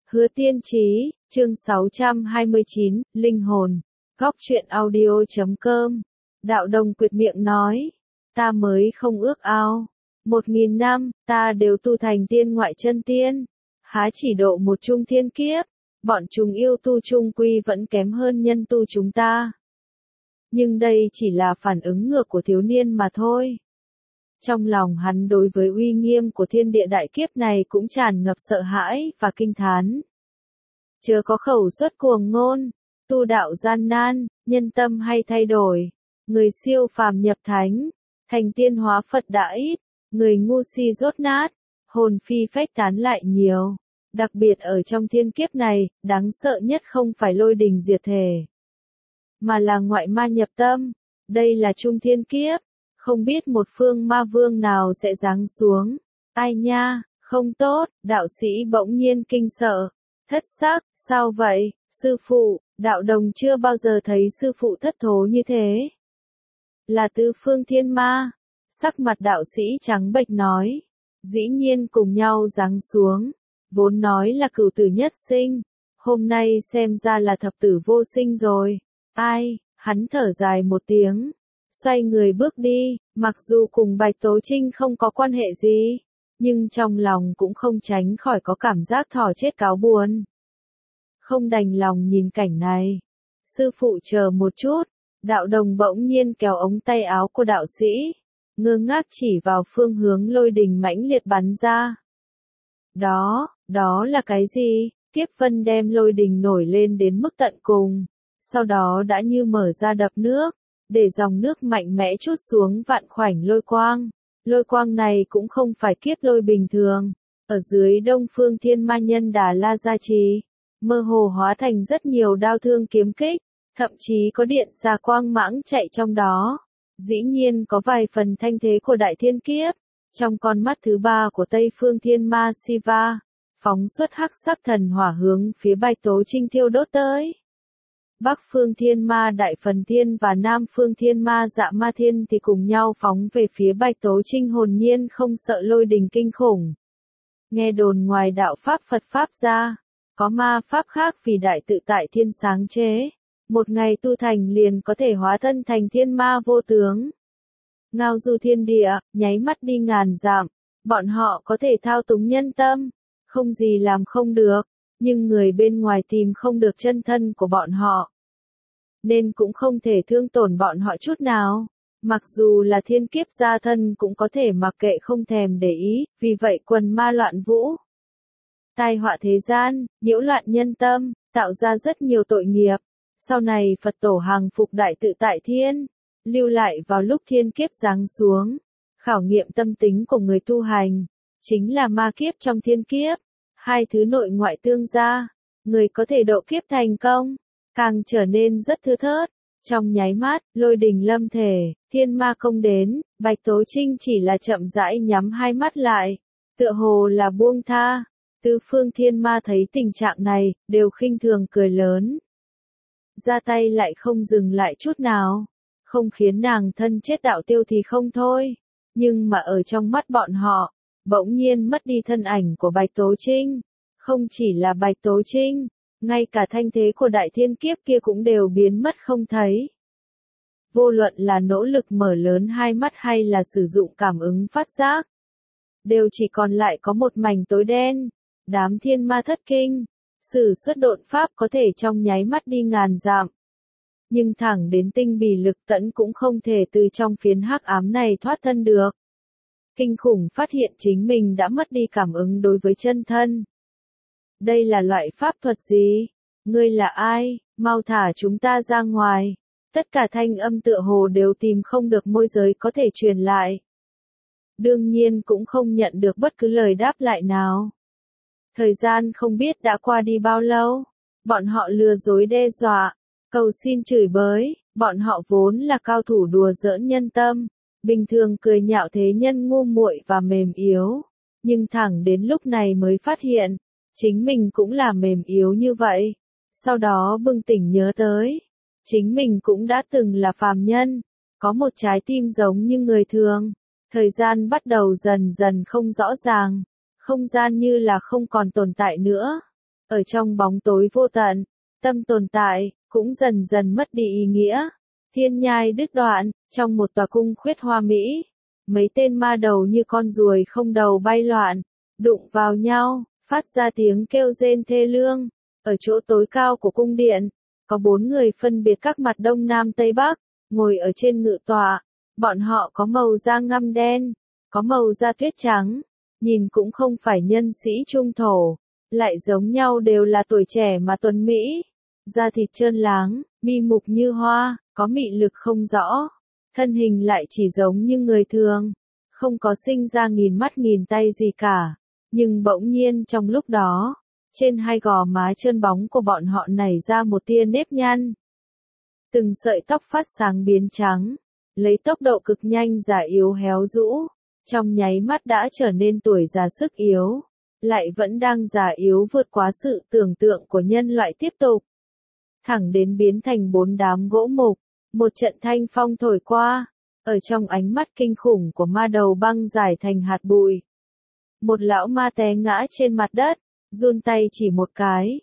Hứa Tiên Chí, chương 629, Linh hồn. Góc truyện audio.com. Đạo Đồng quyệt miệng nói, ta mới không ước ao. 1000 năm, ta đều tu thành tiên ngoại chân tiên. Há chỉ độ một chung thiên kiếp, bọn chúng yêu tu chung quy vẫn kém hơn nhân tu chúng ta. Nhưng đây chỉ là phản ứng ngược của thiếu niên mà thôi. Trong lòng hắn đối với uy nghiêm của thiên địa đại kiếp này cũng tràn ngập sợ hãi và kinh thán. Chớ có khẩu xuất cuồng ngôn, tu đạo gian nan, nhân tâm hay thay đổi. Người siêu phàm nhập thánh, thành tiên hóa Phật đã ít, người ngu si rốt nát, hồn phi phách tán lại nhiều. Đặc biệt ở trong thiên kiếp này, đáng sợ nhất không phải lôi đình diệt thể, mà là ngoại ma nhập tâm. Đây là trung thiên kiếp, không biết một phương ma vương nào sẽ giáng xuống. Ai nha, không tốt, đạo sĩ bỗng nhiên kinh sợ, thất sắc, sao vậy, sư phụ, Đạo Đồng chưa bao giờ thấy sư phụ thất thố như thế. Là tứ phương thiên ma, sắc mặt đạo sĩ trắng bệch nói, dĩ nhiên cùng nhau giáng xuống, vốn nói là cửu tử nhất sinh, hôm nay xem ra là thập tử vô sinh rồi. Ai, hắn thở dài một tiếng, xoay người bước đi, mặc dù cùng Bạch Tố Trinh không có quan hệ gì, nhưng trong lòng cũng không tránh khỏi có cảm giác thỏ chết cáo buồn. Không đành lòng nhìn cảnh này. Sư phụ chờ một chút, Đạo Đồng bỗng nhiên kéo ống tay áo của đạo sĩ, ngơ ngác chỉ vào phương hướng lôi đình mãnh liệt bắn ra. Đó là cái gì? Kiếp vân đem lôi đình nổi lên đến mức tận cùng, sau đó đã như mở ra đập nước, để dòng nước mạnh mẽ trút xuống vạn khoảnh lôi quang. Lôi quang này cũng không phải kiếp lôi bình thường, ở dưới Đông Phương Thiên Ma Nhân Đà La gia trì, mơ hồ hóa thành rất nhiều đao thương kiếm kích, thậm chí có điện xà quang mãng chạy trong đó. Dĩ nhiên có vài phần thanh thế của đại thiên kiếp, trong con mắt thứ ba của Tây Phương Thiên Ma Siva, phóng xuất hắc sắc thần hỏa hướng phía Bạch Tố Trinh thiêu đốt tới. Bắc Phương Thiên Ma Đại Phần Thiên và Nam Phương Thiên Ma Dạ Ma Thiên thì cùng nhau phóng về phía Bạch Tố Trinh, hồn nhiên không sợ lôi đình kinh khủng. Nghe đồn ngoài đạo Pháp Phật Pháp ra, có ma Pháp khác vì đại tự tại thiên sáng chế, một ngày tu thành liền có thể hóa thân thành thiên ma vô tướng. Ngao du thiên địa, nháy mắt đi ngàn dặm, bọn họ có thể thao túng nhân tâm, không gì làm không được, nhưng người bên ngoài tìm không được chân thân của bọn họ, nên cũng không thể thương tổn bọn họ chút nào. Mặc dù là thiên kiếp gia thân cũng có thể mặc kệ không thèm để ý, vì vậy quần ma loạn vũ, tai họa thế gian, nhiễu loạn nhân tâm, tạo ra rất nhiều tội nghiệp. Sau này Phật tổ hàng phục đại tự tại thiên, lưu lại vào lúc thiên kiếp giáng xuống, khảo nghiệm tâm tính của người tu hành, chính là ma kiếp trong thiên kiếp. Hai thứ nội ngoại tương gia, người có thể độ kiếp thành công, càng trở nên rất thưa thớt. Trong nháy mắt, lôi đình lâm thể, thiên ma công đến, Bạch Tố Trinh chỉ là chậm rãi nhắm hai mắt lại, tựa hồ là buông tha. Tứ phương thiên ma thấy tình trạng này, đều khinh thường cười lớn. Ra tay lại không dừng lại chút nào, không khiến nàng thân chết đạo tiêu thì không thôi, nhưng mà ở trong mắt bọn họ, bỗng nhiên mất đi thân ảnh của Bạch Tố Trinh. Không chỉ là Bạch Tố Trinh, ngay cả thanh thế của đại thiên kiếp kia cũng đều biến mất không thấy. Vô luận là nỗ lực mở lớn hai mắt hay là sử dụng cảm ứng phát giác, đều chỉ còn lại có một mảnh tối đen. Đám thiên ma thất kinh, sử xuất độn pháp có thể trong nháy mắt đi ngàn dặm, nhưng thẳng đến tinh bì lực tẫn cũng không thể từ trong phiến hắc ám này thoát thân được. Kinh khủng phát hiện chính mình đã mất đi cảm ứng đối với chân thân. Đây là loại pháp thuật gì? Ngươi là ai? Mau thả chúng ta ra ngoài. Tất cả thanh âm tựa hồ đều tìm không được môi giới có thể truyền lại. Đương nhiên cũng không nhận được bất cứ lời đáp lại nào. Thời gian không biết đã qua đi bao lâu, bọn họ lừa dối đe dọa, cầu xin chửi bới, bọn họ vốn là cao thủ đùa giỡn nhân tâm, bình thường cười nhạo thế nhân ngu muội và mềm yếu, nhưng thẳng đến lúc này mới phát hiện, chính mình cũng là mềm yếu như vậy. Sau đó bừng tỉnh nhớ tới, chính mình cũng đã từng là phàm nhân, có một trái tim giống như người thường. Thời gian bắt đầu dần dần không rõ ràng. Không gian như là không còn tồn tại nữa. Ở trong bóng tối vô tận, tâm tồn tại, cũng dần dần mất đi ý nghĩa. Thiên nhai đứt đoạn, trong một tòa cung khuyết hoa mỹ, mấy tên ma đầu như con ruồi không đầu bay loạn, đụng vào nhau, phát ra tiếng kêu rên thê lương. Ở chỗ tối cao của cung điện, có 4 người phân biệt các mặt đông nam tây bắc, ngồi ở trên ngự tọa. Bọn họ có màu da ngăm đen, có màu da tuyết trắng, nhìn cũng không phải nhân sĩ trung thổ, lại giống nhau đều là tuổi trẻ mà tuấn mỹ, da thịt trơn láng, mi mục như hoa, có mị lực không rõ, thân hình lại chỉ giống như người thường, không có sinh ra nghìn mắt nghìn tay gì cả, nhưng bỗng nhiên trong lúc đó, trên hai gò má trơn bóng của bọn họ nảy ra một tia nếp nhăn. Từng sợi tóc phát sáng biến trắng, lấy tốc độ cực nhanh già yếu héo rũ, trong nháy mắt đã trở nên tuổi già sức yếu, lại vẫn đang già yếu vượt quá sự tưởng tượng của nhân loại tiếp tục. Thẳng đến biến thành 4 đám gỗ mục, một trận thanh phong thổi qua, ở trong ánh mắt kinh khủng của ma đầu băng giải thành hạt bụi. Một lão ma té ngã trên mặt đất, run tay chỉ một cái.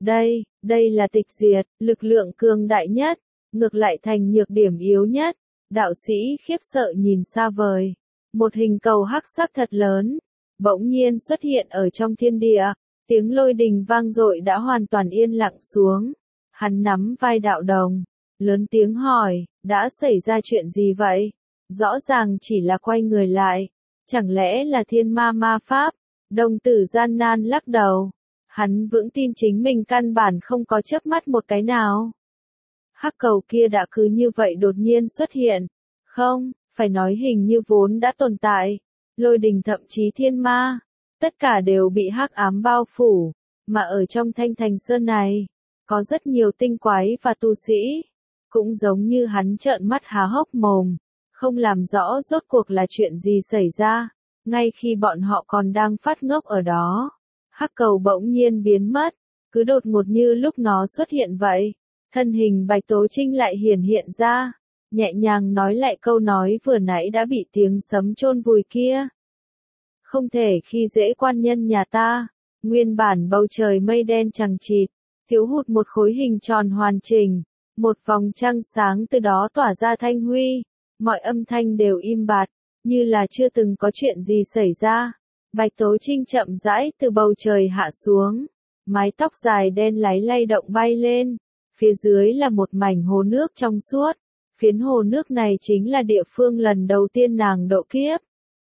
Đây là tịch diệt, lực lượng cường đại nhất, ngược lại thành nhược điểm yếu nhất. Đạo sĩ khiếp sợ nhìn xa vời. Một hình cầu hắc sắc thật lớn, bỗng nhiên xuất hiện ở trong thiên địa, tiếng lôi đình vang dội đã hoàn toàn yên lặng xuống. Hắn nắm vai đạo đồng, lớn tiếng hỏi, đã xảy ra chuyện gì vậy? Rõ ràng chỉ là quay người lại, chẳng lẽ là thiên ma ma pháp? Đồng tử gian nan lắc đầu, hắn vững tin chính mình căn bản không có chớp mắt một cái nào. Hắc cầu kia đã cứ như vậy đột nhiên xuất hiện, không, phải nói hình như vốn đã tồn tại, lôi đình thậm chí thiên ma, tất cả đều bị hắc ám bao phủ, mà ở trong Thanh Thành Sơn này, có rất nhiều tinh quái và tu sĩ, cũng giống như hắn trợn mắt há hốc mồm, không làm rõ rốt cuộc là chuyện gì xảy ra, ngay khi bọn họ còn đang phát ngốc ở đó, hắc cầu bỗng nhiên biến mất, cứ đột ngột như lúc nó xuất hiện vậy, thân hình Bạch Tố Trinh lại hiển hiện ra, nhẹ nhàng nói lại câu nói vừa nãy đã bị tiếng sấm chôn vùi kia. Không thể khi dễ quan nhân nhà ta, nguyên bản bầu trời mây đen chằng chịt, thiếu hụt một khối hình tròn hoàn chỉnh, một vòng trăng sáng từ đó tỏa ra thanh huy, mọi âm thanh đều im bặt, như là chưa từng có chuyện gì xảy ra. Bạch Tố Trinh chậm rãi từ bầu trời hạ xuống, mái tóc dài đen láy lay động bay lên, phía dưới là một mảnh hồ nước trong suốt, phiến hồ nước này chính là địa phương lần đầu tiên nàng độ kiếp.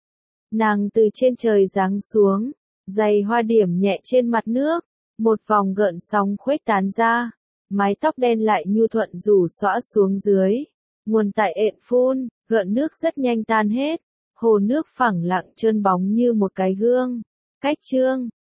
Nàng từ trên trời giáng xuống, giày hoa điểm nhẹ trên mặt nước, một vòng gợn sóng khuếch tán ra, mái tóc đen lại nhu thuận rủ xõa xuống dưới, nguồn tại ện phun, gợn nước rất nhanh tan hết, hồ nước phẳng lặng trơn bóng như một cái gương. Cách chương